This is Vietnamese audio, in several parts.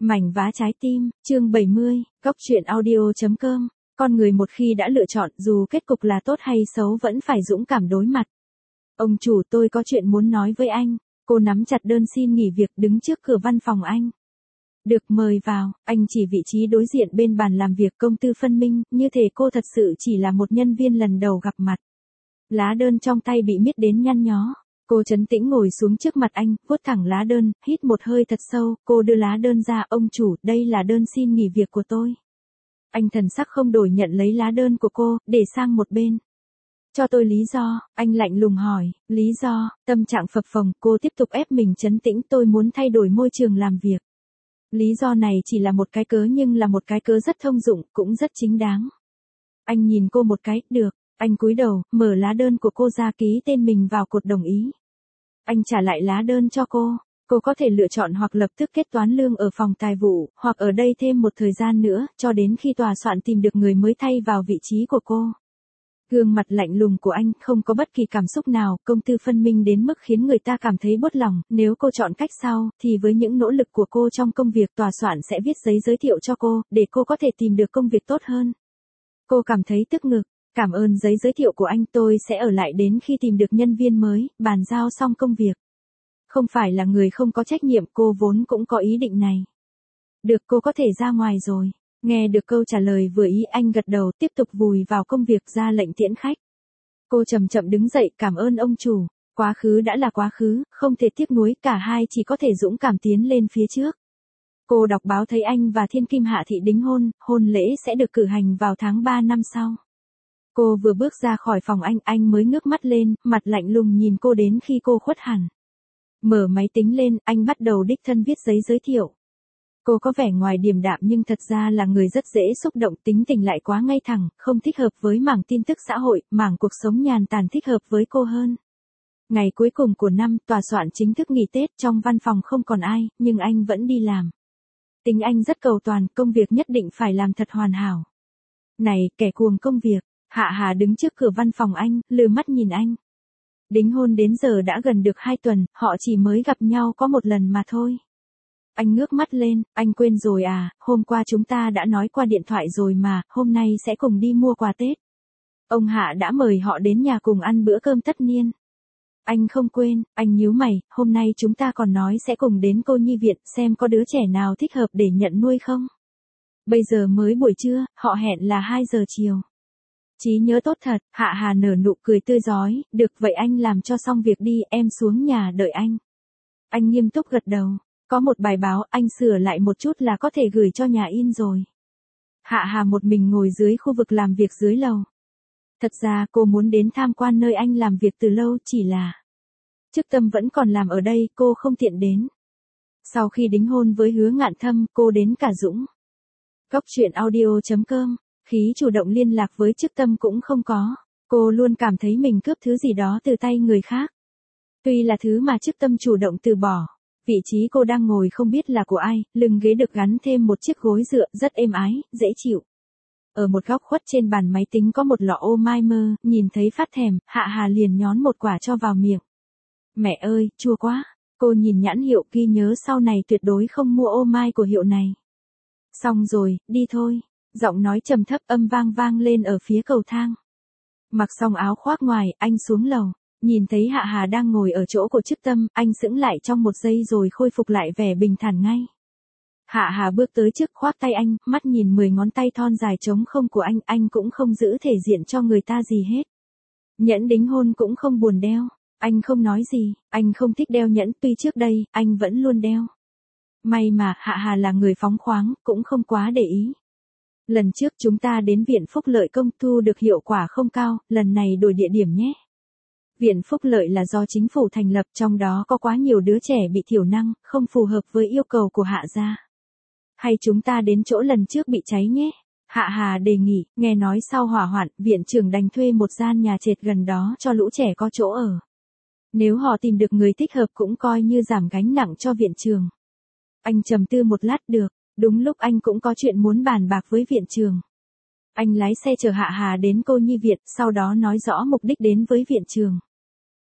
Mảnh vá trái tim, chương 70, góc truyện audio.com. Con người một khi đã lựa chọn, dù kết cục là tốt hay xấu vẫn phải dũng cảm đối mặt. Ông chủ, tôi có chuyện muốn nói với anh. Cô nắm chặt đơn xin nghỉ việc đứng trước cửa văn phòng anh. Được, mời vào. Anh chỉ vị trí đối diện bên bàn làm việc công tư phân minh, như thể cô thật sự chỉ là một nhân viên lần đầu gặp mặt. Lá đơn trong tay bị miết đến nhăn nhó. Cô trấn tĩnh ngồi xuống trước mặt anh, vuốt thẳng lá đơn, hít một hơi thật sâu, cô đưa lá đơn ra, ông chủ, đây là đơn xin nghỉ việc của tôi. Anh thần sắc không đổi nhận lấy lá đơn của cô, để sang một bên. Cho tôi lý do, anh lạnh lùng hỏi, lý do, tâm trạng phập phồng, cô tiếp tục ép mình trấn tĩnh, tôi muốn thay đổi môi trường làm việc. Lý do này chỉ là một cái cớ nhưng là một cái cớ rất thông dụng, cũng rất chính đáng. Anh nhìn cô một cái, được. Anh cúi đầu, mở lá đơn của cô ra, ký tên mình vào cột đồng ý. Anh trả lại lá đơn cho cô. Cô có thể lựa chọn hoặc lập tức kết toán lương ở phòng tài vụ, hoặc ở đây thêm một thời gian nữa, cho đến khi tòa soạn tìm được người mới thay vào vị trí của cô. Gương mặt lạnh lùng của anh không có bất kỳ cảm xúc nào, công tư phân minh đến mức khiến người ta cảm thấy buốt lòng. Nếu cô chọn cách sau, thì với những nỗ lực của cô trong công việc, tòa soạn sẽ viết giấy giới thiệu cho cô, để cô có thể tìm được công việc tốt hơn. Cô cảm thấy tức ngực. Cảm ơn giấy giới thiệu của anh, tôi sẽ ở lại đến khi tìm được nhân viên mới, bàn giao xong công việc. Không phải là người không có trách nhiệm, cô vốn cũng có ý định này. Được, cô có thể ra ngoài rồi. Nghe được câu trả lời vừa ý, anh gật đầu, tiếp tục vùi vào công việc, ra lệnh tiễn khách. Cô chậm chậm đứng dậy, cảm ơn ông chủ. Quá khứ đã là quá khứ, không thể tiếc nuối, cả hai chỉ có thể dũng cảm tiến lên phía trước. Cô đọc báo thấy anh và Thiên Kim Hạ Thị đính hôn, hôn lễ sẽ được cử hành vào tháng 3 năm sau. Cô vừa bước ra khỏi phòng anh mới ngước mắt lên, mặt lạnh lùng nhìn cô đến khi cô khuất hẳn. Mở máy tính lên, anh bắt đầu đích thân viết giấy giới thiệu. Cô có vẻ ngoài điềm đạm nhưng thật ra là người rất dễ xúc động, tính tình lại quá ngay thẳng, không thích hợp với mảng tin tức xã hội, mảng cuộc sống nhàn tản thích hợp với cô hơn. Ngày cuối cùng của năm, tòa soạn chính thức nghỉ Tết, trong văn phòng không còn ai, nhưng anh vẫn đi làm. Tính anh rất cầu toàn, công việc nhất định phải làm thật hoàn hảo. Này, kẻ cuồng công việc. Hạ Hà đứng trước cửa văn phòng anh, lừa mắt nhìn anh. Đính hôn đến giờ đã gần được 2 tuần, họ chỉ mới gặp nhau có một lần mà thôi. Anh ngước mắt lên, anh quên rồi à, hôm qua chúng ta đã nói qua điện thoại rồi mà, hôm nay sẽ cùng đi mua quà Tết. Ông Hạ đã mời họ đến nhà cùng ăn bữa cơm tất niên. Anh không quên, anh nhíu mày, hôm nay chúng ta còn nói sẽ cùng đến cô nhi viện xem có đứa trẻ nào thích hợp để nhận nuôi không. Bây giờ mới buổi trưa, họ hẹn là 2 giờ chiều. Trí nhớ tốt thật, Hạ Hà nở nụ cười tươi rói, được vậy anh làm cho xong việc đi, em xuống nhà đợi anh. Anh nghiêm túc gật đầu, có một bài báo anh sửa lại một chút là có thể gửi cho nhà in rồi. Hạ Hà một mình ngồi dưới khu vực làm việc dưới lầu. Thật ra cô muốn đến tham quan nơi anh làm việc từ lâu, chỉ là Trức Tâm vẫn còn làm ở đây, cô không tiện đến. Sau khi đính hôn với Hứa Ngạn Thâm, cô đến cả Dũng. Góc truyện audio.com. Khí chủ động liên lạc với Trức Tâm cũng không có. Cô luôn cảm thấy mình cướp thứ gì đó từ tay người khác. Tuy là thứ mà Trức Tâm chủ động từ bỏ. Vị trí cô đang ngồi không biết là của ai, lưng ghế được gắn thêm một chiếc gối dựa rất êm ái, dễ chịu. Ở một góc khuất trên bàn máy tính có một lọ ô mai mơ, nhìn thấy phát thèm, Hạ Hà liền nhón một quả cho vào miệng. Mẹ ơi, chua quá. Cô nhìn nhãn hiệu, ghi nhớ sau này tuyệt đối không mua ô mai của hiệu này. Xong rồi, đi thôi. Giọng nói trầm thấp âm vang vang lên ở phía cầu thang. Mặc xong áo khoác ngoài, anh xuống lầu. Nhìn thấy Hạ Hà đang ngồi ở chỗ của Trức Tâm, anh sững lại trong một giây rồi khôi phục lại vẻ bình thản ngay. Hạ Hà bước tới trước khoác tay anh, mắt nhìn 10 ngón tay thon dài trống không của anh cũng không giữ thể diện cho người ta gì hết. Nhẫn đính hôn cũng không buồn đeo. Anh không nói gì, anh không thích đeo nhẫn, tuy trước đây, anh vẫn luôn đeo. May mà, Hạ Hà là người phóng khoáng, cũng không quá để ý. Lần trước chúng ta đến Viện Phúc Lợi Công thu được hiệu quả không cao, lần này đổi địa điểm nhé. Viện Phúc Lợi là do chính phủ thành lập, trong đó có quá nhiều đứa trẻ bị thiểu năng, không phù hợp với yêu cầu của Hạ gia. Hay chúng ta đến chỗ lần trước bị cháy nhé. Hạ Hà đề nghị, nghe nói sau hỏa hoạn, viện trưởng đành thuê một gian nhà trệt gần đó cho lũ trẻ có chỗ ở. Nếu họ tìm được người thích hợp cũng coi như giảm gánh nặng cho viện trưởng. Anh trầm tư một lát, được. Đúng lúc anh cũng có chuyện muốn bàn bạc với viện trưởng. Anh lái xe chở Hạ Hà đến cô nhi viện, sau đó nói rõ mục đích đến với viện trưởng.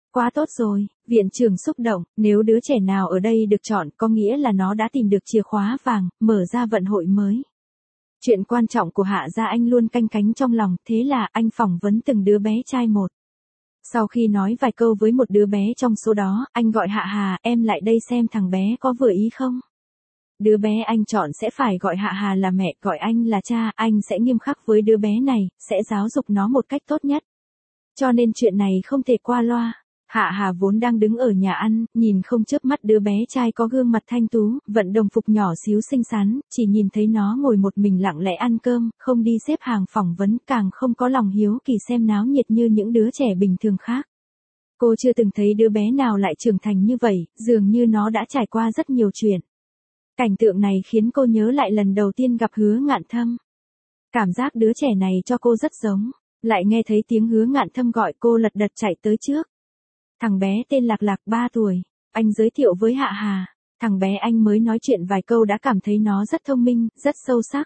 Quá tốt rồi, viện trưởng xúc động, nếu đứa trẻ nào ở đây được chọn có nghĩa là nó đã tìm được chìa khóa vàng, mở ra vận hội mới. Chuyện quan trọng của Hạ gia anh luôn canh cánh trong lòng, thế là anh phỏng vấn từng đứa bé trai một. Sau khi nói vài câu với một đứa bé trong số đó, anh gọi Hạ Hà, em lại đây xem thằng bé có vừa ý không? Đứa bé anh chọn sẽ phải gọi Hạ Hà là mẹ, gọi anh là cha, anh sẽ nghiêm khắc với đứa bé này, sẽ giáo dục nó một cách tốt nhất. Cho nên chuyện này không thể qua loa. Hạ Hà vốn đang đứng ở nhà ăn, nhìn không chớp mắt đứa bé trai có gương mặt thanh tú, vận đồng phục nhỏ xíu xinh xắn, chỉ nhìn thấy nó ngồi một mình lặng lẽ ăn cơm, không đi xếp hàng phỏng vấn, càng không có lòng hiếu kỳ xem náo nhiệt như những đứa trẻ bình thường khác. Cô chưa từng thấy đứa bé nào lại trưởng thành như vậy, dường như nó đã trải qua rất nhiều chuyện. Cảnh tượng này khiến cô nhớ lại lần đầu tiên gặp Hứa Ngạn Thâm. Cảm giác đứa trẻ này cho cô rất giống, lại nghe thấy tiếng Hứa Ngạn Thâm gọi cô lật đật chạy tới trước. Thằng bé tên Lạc Lạc 3 tuổi, anh giới thiệu với Hạ Hà, thằng bé anh mới nói chuyện vài câu đã cảm thấy nó rất thông minh, rất sâu sắc.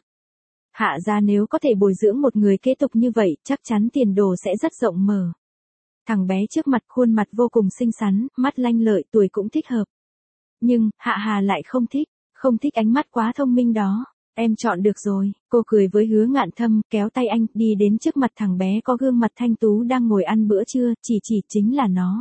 Hạ gia nếu có thể bồi dưỡng một người kế tục như vậy, chắc chắn tiền đồ sẽ rất rộng mở. Thằng bé trước mặt khuôn mặt vô cùng xinh xắn, mắt lanh lợi, tuổi cũng thích hợp. Nhưng, Hạ Hà lại không thích ánh mắt quá thông minh đó. Em chọn được rồi, cô cười với Hứa Ngạn Thâm, kéo tay anh, đi đến trước mặt thằng bé có gương mặt thanh tú đang ngồi ăn bữa trưa, chỉ chính là nó.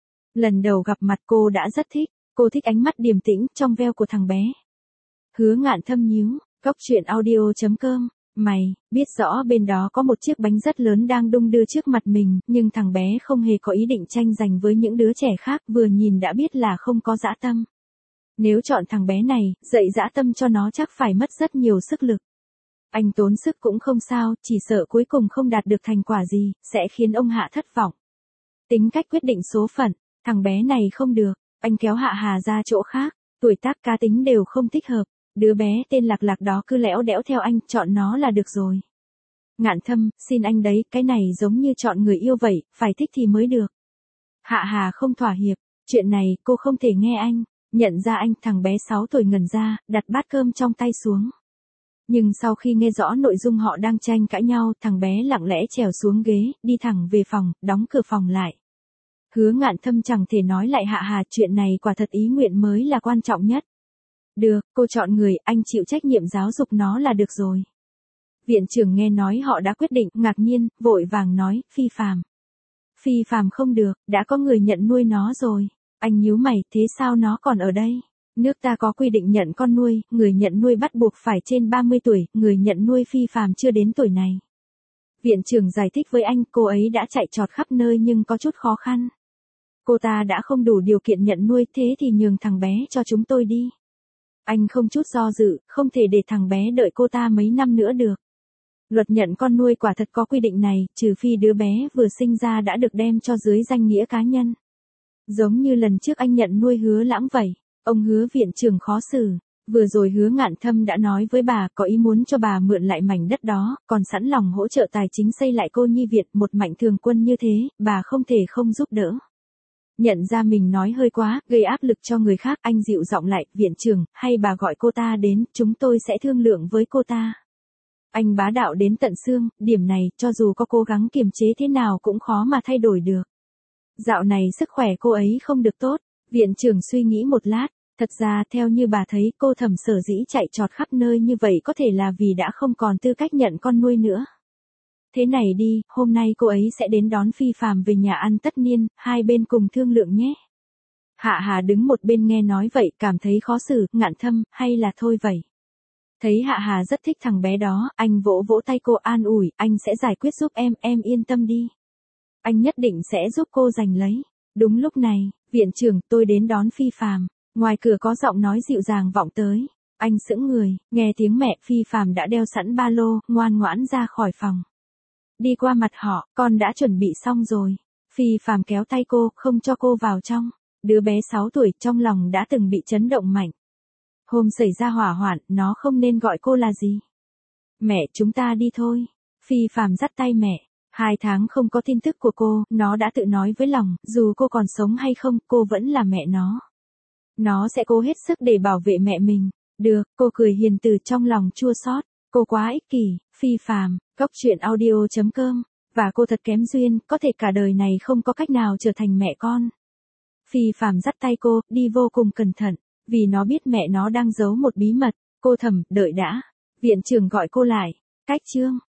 Lần đầu gặp mặt cô đã rất thích, cô thích ánh mắt điềm tĩnh, trong veo của thằng bé. Hứa Ngạn Thâm nhíu, góc chuyện audio.com, mày, biết rõ bên đó có một chiếc bánh rất lớn đang đung đưa trước mặt mình, nhưng thằng bé không hề có ý định tranh giành với những đứa trẻ khác, vừa nhìn đã biết là không có dã tâm. Nếu chọn thằng bé này, dạy dã tâm cho nó chắc phải mất rất nhiều sức lực. Anh tốn sức cũng không sao, chỉ sợ cuối cùng không đạt được thành quả gì, sẽ khiến ông Hạ thất vọng. Tính cách quyết định số phận, thằng bé này không được, anh kéo Hạ Hà ra chỗ khác, tuổi tác cá tính đều không thích hợp, đứa bé tên Lạc Lạc đó cứ lẽo đẽo theo anh, chọn nó là được rồi. Ngạn Thâm, xin anh đấy, cái này giống như chọn người yêu vậy, phải thích thì mới được. Hạ Hà không thỏa hiệp, chuyện này cô không thể nghe anh. Nhận ra anh, thằng bé 6 tuổi ngẩn ra, đặt bát cơm trong tay xuống. Nhưng sau khi nghe rõ nội dung họ đang tranh cãi nhau, thằng bé lặng lẽ trèo xuống ghế, đi thẳng về phòng, đóng cửa phòng lại. Hứa Ngạn Thâm chẳng thể nói lại Hạ Hà, chuyện này quả thật ý nguyện mới là quan trọng nhất. Được, cô chọn người, anh chịu trách nhiệm giáo dục nó là được rồi. Viện trưởng nghe nói họ đã quyết định, ngạc nhiên, vội vàng nói, phi phàm. Phi phàm không được, đã có người nhận nuôi nó rồi. Anh nhíu mày, thế sao nó còn ở đây? Nước ta có quy định nhận con nuôi, người nhận nuôi bắt buộc phải trên 30 tuổi, người nhận nuôi phi phàm chưa đến tuổi này. Viện trưởng giải thích với anh, cô ấy đã chạy trọt khắp nơi nhưng có chút khó khăn. Cô ta đã không đủ điều kiện nhận nuôi, thế thì nhường thằng bé cho chúng tôi đi. Anh không chút do dự, không thể để thằng bé đợi cô ta mấy năm nữa được. Luật nhận con nuôi quả thật có quy định này, trừ phi đứa bé vừa sinh ra đã được đem cho dưới danh nghĩa cá nhân. Giống như lần trước anh nhận nuôi Hứa Lãng vậy, ông Hứa viện trưởng khó xử. Vừa rồi Hứa Ngạn Thâm đã nói với bà có ý muốn cho bà mượn lại mảnh đất đó, còn sẵn lòng hỗ trợ tài chính xây lại cô nhi viện, một mạnh thường quân như thế, bà không thể không giúp đỡ. Nhận ra mình nói hơi quá, gây áp lực cho người khác, anh dịu giọng lại, viện trưởng, hay bà gọi cô ta đến, chúng tôi sẽ thương lượng với cô ta. Anh bá đạo đến tận xương, điểm này, cho dù có cố gắng kiềm chế thế nào cũng khó mà thay đổi được. Dạo này sức khỏe cô ấy không được tốt, viện trưởng suy nghĩ một lát, thật ra theo như bà thấy cô Thẩm sở dĩ chạy trọt khắp nơi như vậy có thể là vì đã không còn tư cách nhận con nuôi nữa. Thế này đi, hôm nay cô ấy sẽ đến đón phi phàm về nhà ăn tất niên, hai bên cùng thương lượng nhé. Hạ Hà đứng một bên nghe nói vậy, cảm thấy khó xử, Ngạn Thâm, hay là thôi vậy. Thấy Hạ Hà rất thích thằng bé đó, anh vỗ vỗ tay cô an ủi, anh sẽ giải quyết giúp em yên tâm đi. Anh nhất định sẽ giúp cô giành lấy. Đúng lúc này, viện trưởng, tôi đến đón phi phàm. Ngoài cửa có giọng nói dịu dàng vọng tới. Anh sững người, nghe tiếng mẹ, phi phàm đã đeo sẵn ba lô, ngoan ngoãn ra khỏi phòng. Đi qua mặt họ, con đã chuẩn bị xong rồi. Phi phàm kéo tay cô, không cho cô vào trong. Đứa bé 6 tuổi trong lòng đã từng bị chấn động mạnh. Hôm xảy ra hỏa hoạn, nó không nên gọi cô là gì. Mẹ, chúng ta đi thôi. Phi phàm dắt tay mẹ. 2 tháng không có tin tức của cô, nó đã tự nói với lòng, dù cô còn sống hay không, cô vẫn là mẹ nó. Nó sẽ cố hết sức để bảo vệ mẹ mình. Được, cô cười hiền từ trong lòng chua xót. Cô quá ích kỷ, phi phàm, góc chuyện audio.com. Và cô thật kém duyên, có thể cả đời này không có cách nào trở thành mẹ con. Phi Phạm dắt tay cô, đi vô cùng cẩn thận, vì nó biết mẹ nó đang giấu một bí mật. Cô thầm, đợi đã. Viện trưởng gọi cô lại. Cách Trương.